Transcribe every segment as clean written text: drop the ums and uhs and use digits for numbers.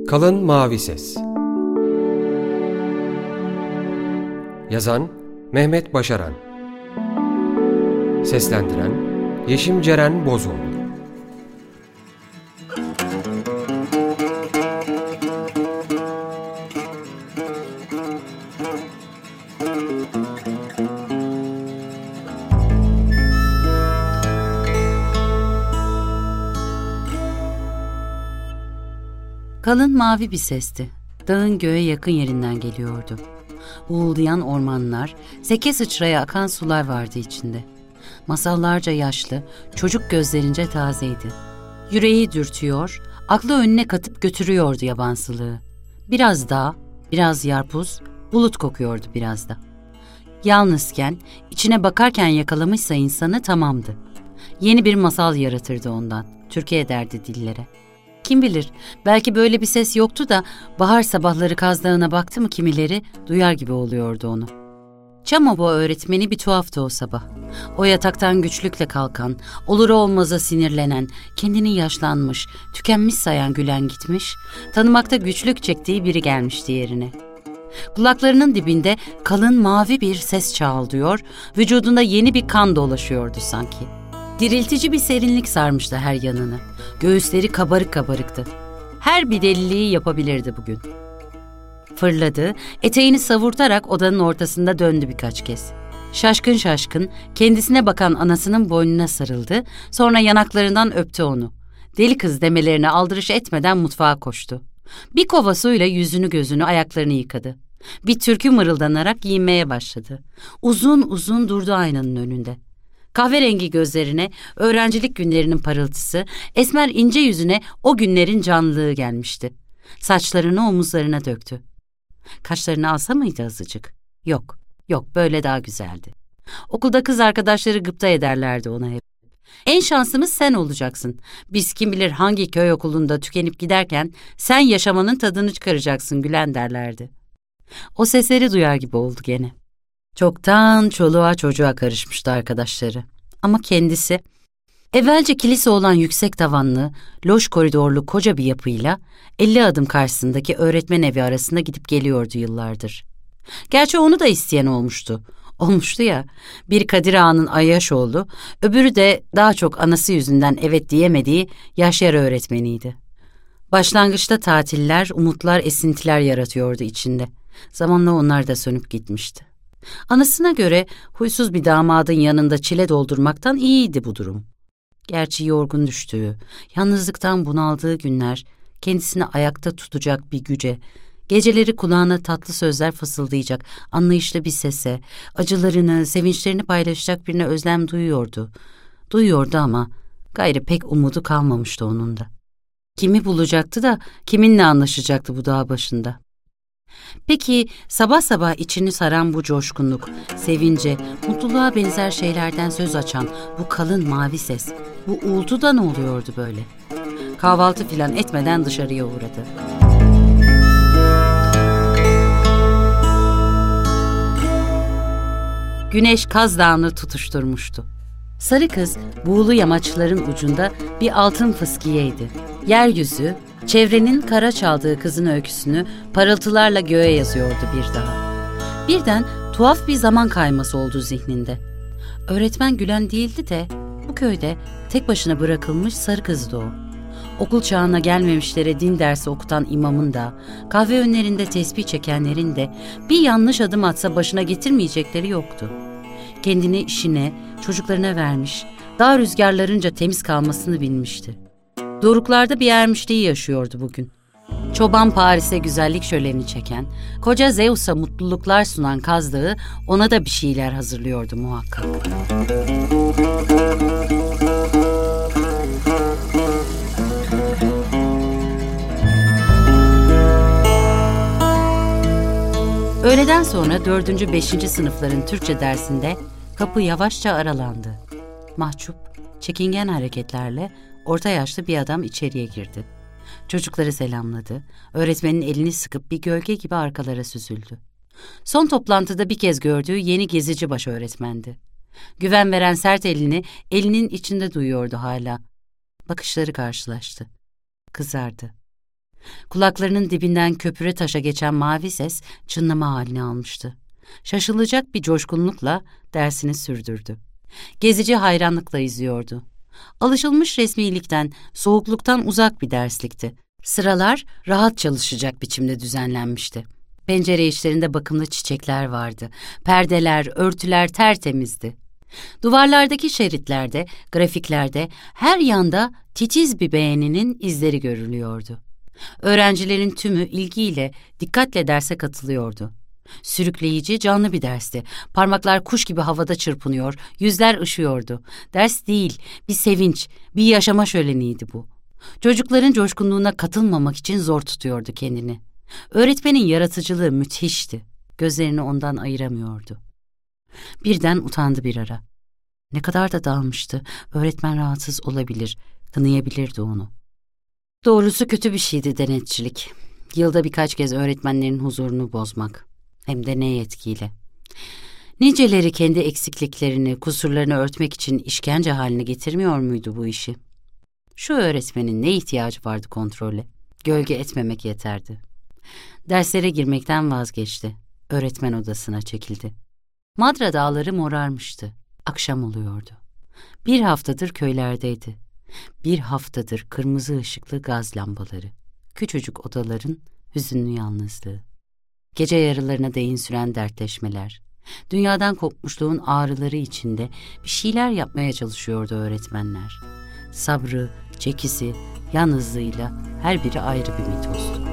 Kalın Mavi Ses. Yazan Mehmet Başaran. Seslendiren Yeşim Ceren Bozoğlu. Kalın mavi bir sesti. Dağın göğe yakın yerinden geliyordu. Uğuldayan ormanlar, seke sıçraya akan sular vardı içinde. Masallarca yaşlı, çocuk gözlerince tazeydi. Yüreği dürtüyor, aklı önüne katıp götürüyordu yabansılığı. Biraz dağ, biraz yarpuz, bulut kokuyordu biraz da. Yalnızken, içine bakarken yakalamışsa insanı tamamdı. Yeni bir masal yaratırdı ondan, Türkiye ederdi dillere. Kim bilir, belki böyle bir ses yoktu da bahar sabahları Kaz Dağı'na baktı mı kimileri duyar gibi oluyordu onu. Çamoba öğretmeni bir tuhaftı o sabah. O yataktan güçlükle kalkan, olur olmaza sinirlenen, kendini yaşlanmış, tükenmiş sayan Gülen gitmiş, tanımakta güçlük çektiği biri gelmişti yerine. Kulaklarının dibinde kalın mavi bir ses çağıldıyor, vücudunda yeni bir kan dolaşıyordu sanki. Diriltici bir serinlik sarmıştı her yanını. Göğüsleri kabarık kabarıktı. Her bir deliliği yapabilirdi bugün. Fırladı, eteğini savurtarak odanın ortasında döndü birkaç kez. Şaşkın şaşkın kendisine bakan anasının boynuna sarıldı, sonra yanaklarından öptü onu. Deli kız demelerini aldırış etmeden mutfağa koştu. Bir kova suyla yüzünü gözünü ayaklarını yıkadı. Bir türkü mırıldanarak giyinmeye başladı. Uzun uzun durdu aynanın önünde. Kahverengi gözlerine öğrencilik günlerinin parıltısı, esmer ince yüzüne o günlerin canlılığı gelmişti. Saçlarını omuzlarına döktü. Kaşlarını alsa mıydı azıcık? Yok, böyle daha güzeldi. Okulda kız arkadaşları gıpta ederlerdi ona hep. En şansımız sen olacaksın. Biz kim bilir hangi köy okulunda tükenip giderken sen yaşamanın tadını çıkaracaksın Gülen derlerdi. O sesleri duyar gibi oldu gene. Çoktan çoluğa çocuğa karışmıştı arkadaşları. Ama kendisi, evvelce kilise olan yüksek tavanlı, loş koridorlu koca bir yapıyla 50 adım karşısındaki öğretmen evi arasında gidip geliyordu yıllardır. Gerçi onu da isteyen olmuştu. Olmuştu ya, bir Kadir Ağa'nın Ayyaşoğlu, öbürü de daha çok anası yüzünden evet diyemediği Yaşar öğretmeniydi. Başlangıçta tatiller, umutlar, esintiler yaratıyordu içinde. Zamanla onlar da sönüp gitmişti. Anasına göre huysuz bir damadın yanında çile doldurmaktan iyiydi bu durum. Gerçi yorgun düştüğü, yalnızlıktan bunaldığı günler kendisini ayakta tutacak bir güce, geceleri kulağına tatlı sözler fısıldayacak anlayışlı bir sese, acılarını, sevinçlerini paylaşacak birine özlem duyuyordu. Duyuyordu ama gayrı pek umudu kalmamıştı onun da. Kimi bulacaktı da kiminle anlaşacaktı bu dağ başında? Peki sabah sabah içini saran bu coşkunluk, sevince, mutluluğa benzer şeylerden söz açan bu kalın mavi ses, bu uğultu da ne oluyordu böyle? Kahvaltı filan etmeden dışarıya uğradı. Güneş Kaz Dağı'nı tutuşturmuştu. Sarı kız buğulu yamaçların ucunda bir altın fıskiyeydi. Yeryüzü, çevrenin kara çaldığı kızın öyküsünü parıltılarla göğe yazıyordu bir daha. Birden tuhaf bir zaman kayması oldu zihninde. Öğretmen Gülen değildi de bu köyde tek başına bırakılmış sarı kızdı o. Okul çağına gelmemişlere din dersi okutan imamın da, kahve önlerinde tesbih çekenlerin de bir yanlış adım atsa başına getirmeyecekleri yoktu. Kendini işine, çocuklarına vermiş, dağ rüzgarlarınca temiz kalmasını bilmişti. Doruklarda bir ermişliği yaşıyordu bugün. Çoban Paris'e güzellik şöleni çeken, koca Zeus'a mutluluklar sunan Kaz Dağı ona da bir şeyler hazırlıyordu muhakkak. Öğleden sonra 4. 5. sınıfların Türkçe dersinde kapı yavaşça aralandı. Mahcup, çekingen hareketlerle orta yaşlı bir adam içeriye girdi. Çocukları selamladı, öğretmenin elini sıkıp bir gölge gibi arkalara süzüldü. Son toplantıda bir kez gördüğü yeni gezici baş öğretmendi. Güven veren sert elini elinin içinde duyuyordu hala. Bakışları karşılaştı. Kızardı. Kulaklarının dibinden köpüre taşa geçen mavi ses çınlama halini almıştı. Şaşılacak bir coşkunlukla dersini sürdürdü. Gezici hayranlıkla izliyordu. Alışılmış resmilikten, soğukluktan uzak bir derslikti. Sıralar rahat çalışacak biçimde düzenlenmişti. Pencere içlerinde bakımlı çiçekler vardı. Perdeler, örtüler tertemizdi. Duvarlardaki şeritlerde, grafiklerde, her yanda titiz bir beğeninin izleri görülüyordu. Öğrencilerin tümü ilgiyle, dikkatle derse katılıyordu. Sürükleyici, canlı bir dersti. Parmaklar kuş gibi havada çırpınıyor, yüzler ışıyordu. Ders değil, bir sevinç, bir yaşama şöleniydi bu. Çocukların coşkunluğuna katılmamak için zor tutuyordu kendini. Öğretmenin yaratıcılığı müthişti. Gözlerini ondan ayıramıyordu. Birden utandı bir ara. Ne kadar da dalmıştı. Öğretmen rahatsız olabilir, kınayabilirdi onu. Doğrusu kötü bir şeydi denetçilik. Yılda birkaç kez öğretmenlerin huzurunu bozmak. Hem de ne yetkiyle. Niceleri kendi eksikliklerini, kusurlarını örtmek için işkence haline getirmiyor muydu bu işi? Şu öğretmenin ne ihtiyacı vardı kontrole? Gölge etmemek yeterdi. Derslere girmekten vazgeçti. Öğretmen odasına çekildi. Madra dağları morarmıştı. Akşam oluyordu. Bir haftadır köylerdeydi. Bir haftadır kırmızı ışıklı gaz lambaları. Küçücük odaların hüzünlü yalnızlığı. Gece yarılarına değin süren dertleşmeler. Dünyadan kopmuşluğun ağrıları içinde bir şeyler yapmaya çalışıyordu öğretmenler. Sabrı, çekisi, yalnızlığıyla her biri ayrı bir mitozdu.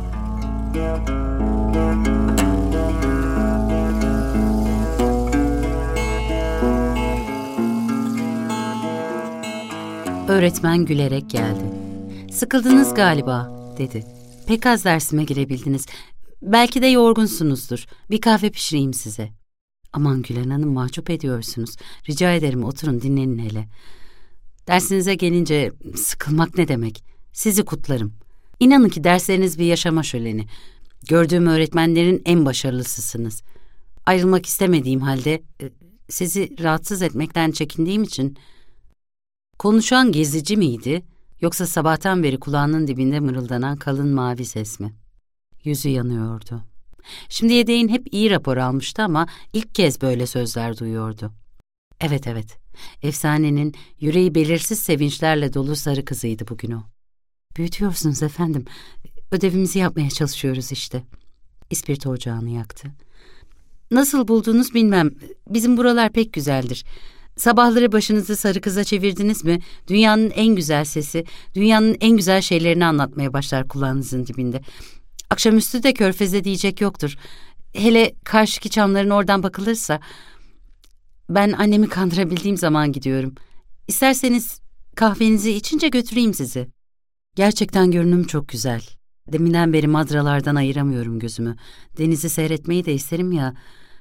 Öğretmen gülerek geldi. "Sıkıldınız galiba," dedi. "Pek az dersime girebildiniz. Belki de yorgunsunuzdur. Bir kahve pişireyim size." "Aman Gülen Hanım, mahcup ediyorsunuz. Rica ederim, oturun dinlenin hele." "Dersinize gelince sıkılmak ne demek? Sizi kutlarım. İnanın ki dersleriniz bir yaşama şöleni. Gördüğüm öğretmenlerin en başarılısısınız. Ayrılmak istemediğim halde sizi rahatsız etmekten çekindiğim için..." Konuşan gezici miydi, yoksa sabahtan beri kulağının dibinde mırıldanan kalın mavi ses mi? Yüzü yanıyordu. Şimdiye değin hep iyi rapor almıştı ama ilk kez böyle sözler duyuyordu. Evet, efsanenin yüreği belirsiz sevinçlerle dolu sarı kızıydı bugün o. "Büyütüyorsunuz efendim, ödevimizi yapmaya çalışıyoruz işte." İspirto ocağını yaktı. "Nasıl buldunuz bilmem, bizim buralar pek güzeldir. Sabahları başınızı sarı kıza çevirdiniz mi, dünyanın en güzel sesi, dünyanın en güzel şeylerini anlatmaya başlar kulağınızın dibinde. Akşamüstü de körfeze diyecek yoktur. Hele karşıki çamların oradan bakılırsa. Ben annemi kandırabildiğim zaman gidiyorum. İsterseniz kahvenizi içince götüreyim sizi." "Gerçekten görünüm çok güzel. Deminden beri madralardan ayıramıyorum gözümü. Denizi seyretmeyi de isterim ya.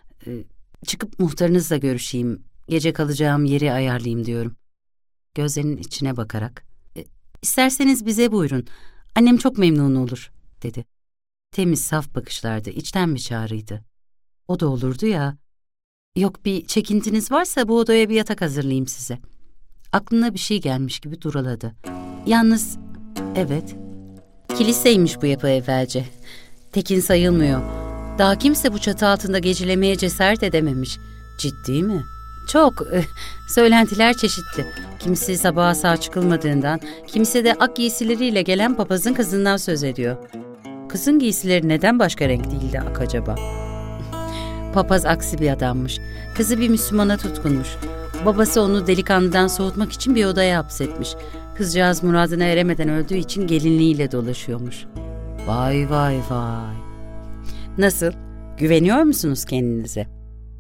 Çıkıp muhtarınızla görüşeyim. Gece kalacağım yeri ayarlayayım diyorum." Gözlerinin içine bakarak, "İsterseniz bize buyurun. Annem çok memnun olur," dedi. Temiz, saf bakışlardı, içten bir çağrıydı. O da olurdu ya. "Yok, bir çekintiniz varsa bu odaya bir yatak hazırlayayım size." Aklına bir şey gelmiş gibi duraladı. "Yalnız, evet, kiliseymiş bu yapı evvelce. Tekin sayılmıyor. Daha kimse bu çatı altında gecelemeye cesaret edememiş." "Ciddi mi?" "Çok. Söylentiler çeşitli. Kimisi sabaha sağ çıkılmadığından, kimisi de ak giysileriyle gelen papazın kızından söz ediyor." "Kızın giysileri neden başka renk değil de ak acaba?" "Papaz aksi bir adammış. Kızı bir Müslümana tutkunmuş. Babası onu delikanlıdan soğutmak için bir odaya hapsetmiş. Kızcağız muradına eremeden öldüğü için gelinliğiyle dolaşıyormuş." "Vay vay vay. Nasıl? Güveniyor musunuz kendinize?"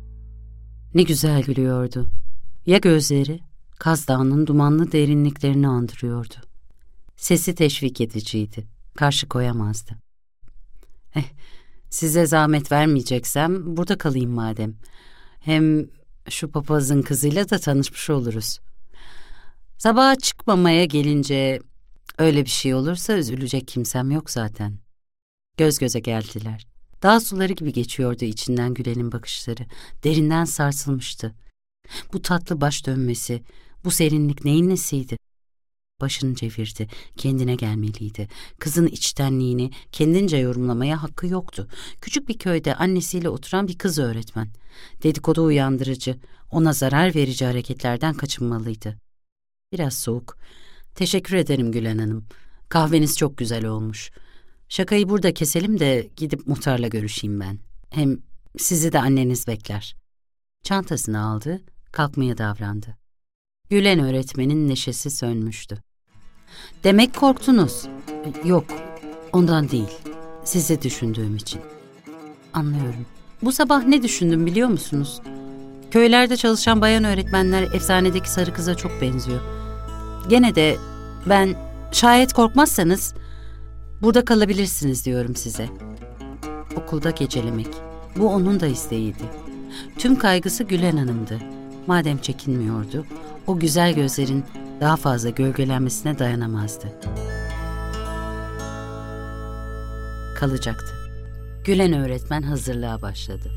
Ne güzel gülüyordu. Ya gözleri? Kaz Dağı'nın dumanlı derinliklerini andırıyordu. Sesi teşvik ediciydi. Karşı koyamazdı. Size zahmet vermeyeceksem burada kalayım madem. Hem şu papazın kızıyla da tanışmış oluruz. Sabaha çıkmamaya gelince öyle bir şey olursa üzülecek kimsem yok zaten." Göz göze geldiler. Dağ suları gibi geçiyordu içinden Gülen'in bakışları. Derinden sarsılmıştı. Bu tatlı baş dönmesi, bu serinlik neyin nesiydi? Başını çevirdi. Kendine gelmeliydi. Kızın içtenliğini kendince yorumlamaya hakkı yoktu. Küçük bir köyde annesiyle oturan bir kız öğretmen. Dedikodu uyandırıcı, ona zarar verici hareketlerden kaçınmalıydı. Biraz soğuk. Teşekkür ederim Gülen Hanım. Kahveniz çok güzel olmuş. Şakayı burada keselim de gidip muhtarla görüşeyim ben. Hem sizi de anneniz bekler. Çantasını aldı, kalkmaya davrandı. Gülen öğretmenin neşesi sönmüştü. Demek korktunuz. Yok, ondan değil. Sizi düşündüğüm için. Anlıyorum. Bu sabah ne düşündüm biliyor musunuz? Köylerde çalışan bayan öğretmenler efsanedeki sarı kıza çok benziyor. Gene de ben şayet korkmazsanız burada kalabilirsiniz diyorum size. Okulda gecelemek. Bu onun da isteğiydi. Tüm kaygısı Gülen Hanım'dı. Madem çekinmiyordu, o güzel gözlerin daha fazla gölgelenmesine dayanamazdı. Kalacaktı. Gülen öğretmen hazırlığa başladı.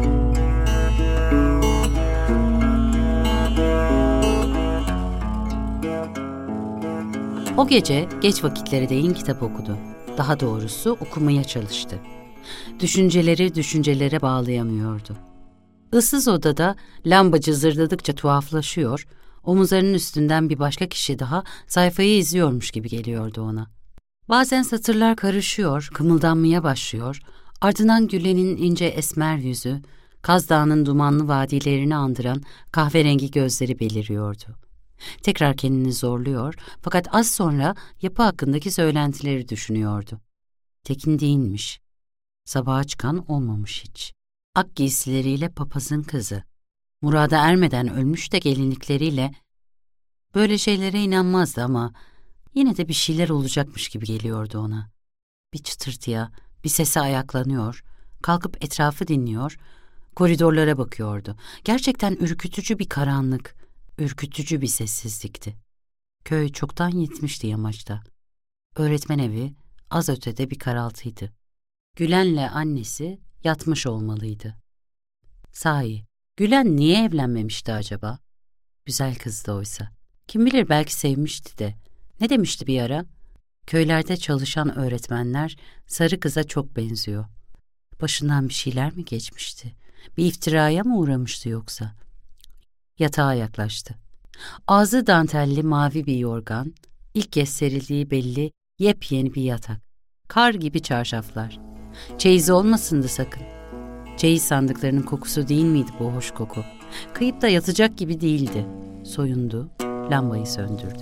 O gece geç vakitlere değin kitap okudu. Daha doğrusu okumaya çalıştı. Düşünceleri düşüncelere bağlayamıyordu. Issız odada lamba cızırdadıkça tuhaflaşıyor, omuzlarının üstünden bir başka kişi daha sayfayı izliyormuş gibi geliyordu ona. Bazen satırlar karışıyor, kımıldanmaya başlıyor, ardından Gülen'in ince esmer yüzü, Kaz Dağı'nın dumanlı vadilerini andıran kahverengi gözleri beliriyordu. Tekrar kendini zorluyor, fakat az sonra yapı hakkındaki söylentileri düşünüyordu. Tekin değilmiş, sabaha çıkan olmamış hiç. Ak giysileriyle papazın kızı. Murada ermeden ölmüş de gelinlikleriyle. Böyle şeylere inanmazdı ama yine de bir şeyler olacakmış gibi geliyordu ona. Bir çıtırtıya, bir sese ayaklanıyor, kalkıp etrafı dinliyor, koridorlara bakıyordu. Gerçekten ürkütücü bir karanlık, ürkütücü bir sessizlikti. Köy çoktan yetmişti yamaçta. Öğretmen evi az ötede bir karaltıydı. Gülen'le annesi yatmış olmalıydı. Sahi, Gülen niye evlenmemişti acaba? Güzel kızdı oysa. Kim bilir belki sevmişti de. Ne demişti bir ara? Köylerde çalışan öğretmenler sarı kıza çok benziyor. Başından bir şeyler mi geçmişti? Bir iftiraya mı uğramıştı yoksa? Yatağa yaklaştı. Ağzı dantelli mavi bir yorgan, ilk kez serildiği belli yepyeni bir yatak. Kar gibi çarşaflar. Çeyiz olmasındı sakın. Çeyiz sandıklarının kokusu değil miydi bu hoş koku? Kıyıp da yatacak gibi değildi. Soyundu, lambayı söndürdü.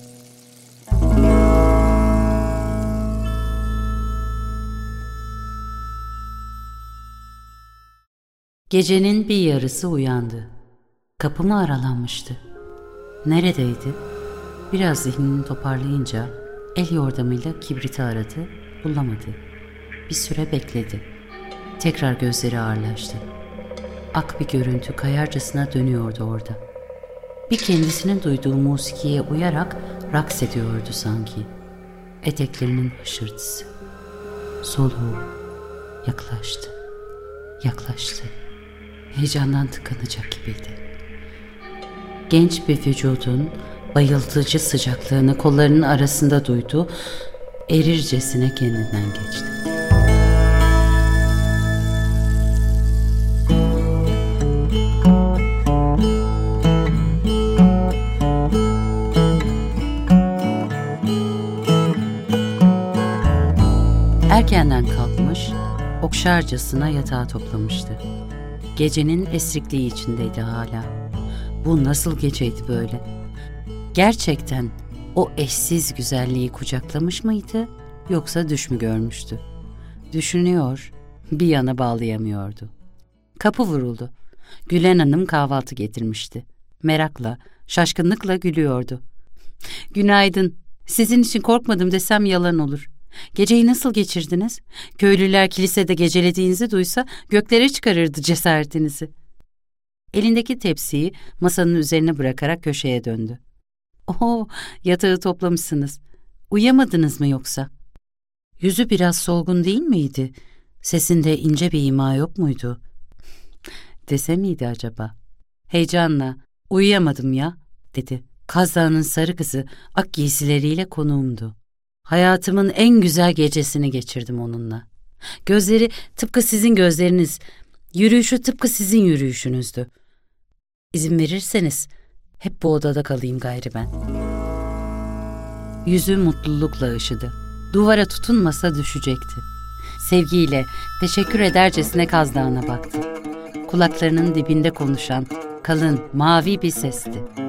Gecenin bir yarısı uyandı. Kapı mı aralanmıştı? Neredeydi? Biraz zihnini toparlayınca el yordamıyla kibriti aradı, bulamadı. Bir süre bekledi. Tekrar gözleri ağırlaştı. Ak bir görüntü kayarcasına dönüyordu orada. Bir kendisinin duyduğu musikiye uyarak raks ediyordu sanki. Eteklerinin hışırtısı. Soluğu yaklaştı. Yaklaştı. Heyecandan tıkanacak gibiydi. Genç bir vücudun bayıltıcı sıcaklığını kollarının arasında duydu, erircesine kendinden geçti. Erkenden kalkmış, okşarcasına yatağı toplamıştı. Gecenin esrikliği içindeydi hala. Bu nasıl geceydi böyle? Gerçekten o eşsiz güzelliği kucaklamış mıydı, yoksa düş mü görmüştü? Düşünüyor, bir yana bağlayamıyordu. Kapı vuruldu. Gülen Hanım kahvaltı getirmişti. Merakla, şaşkınlıkla gülüyordu. "Günaydın. Sizin için korkmadım desem yalan olur. Geceyi nasıl geçirdiniz? Köylüler kilisede gecelediğinizi duysa göklere çıkarırdı cesaretinizi." Elindeki tepsiyi masanın üzerine bırakarak köşeye döndü. "Oho, yatağı toplamışsınız. Uyuyamadınız mı yoksa?" Yüzü biraz solgun değil miydi? Sesinde ince bir ima yok muydu? Dese miydi acaba? Heyecanla, "Uyuyamadım ya," dedi. Kaz Dağı'nın sarı kızı ak giysileriyle konuğumdu. Hayatımın en güzel gecesini geçirdim onunla. Gözleri tıpkı sizin gözleriniz, yürüyüşü tıpkı sizin yürüyüşünüzdü. İzin verirseniz hep bu odada kalayım gayrı ben. Yüzü mutlulukla ışıdı. Duvara tutunmasa düşecekti. Sevgiyle, teşekkür edercesine Kaz Dağı'na baktı. Kulaklarının dibinde konuşan kalın, mavi bir sesti.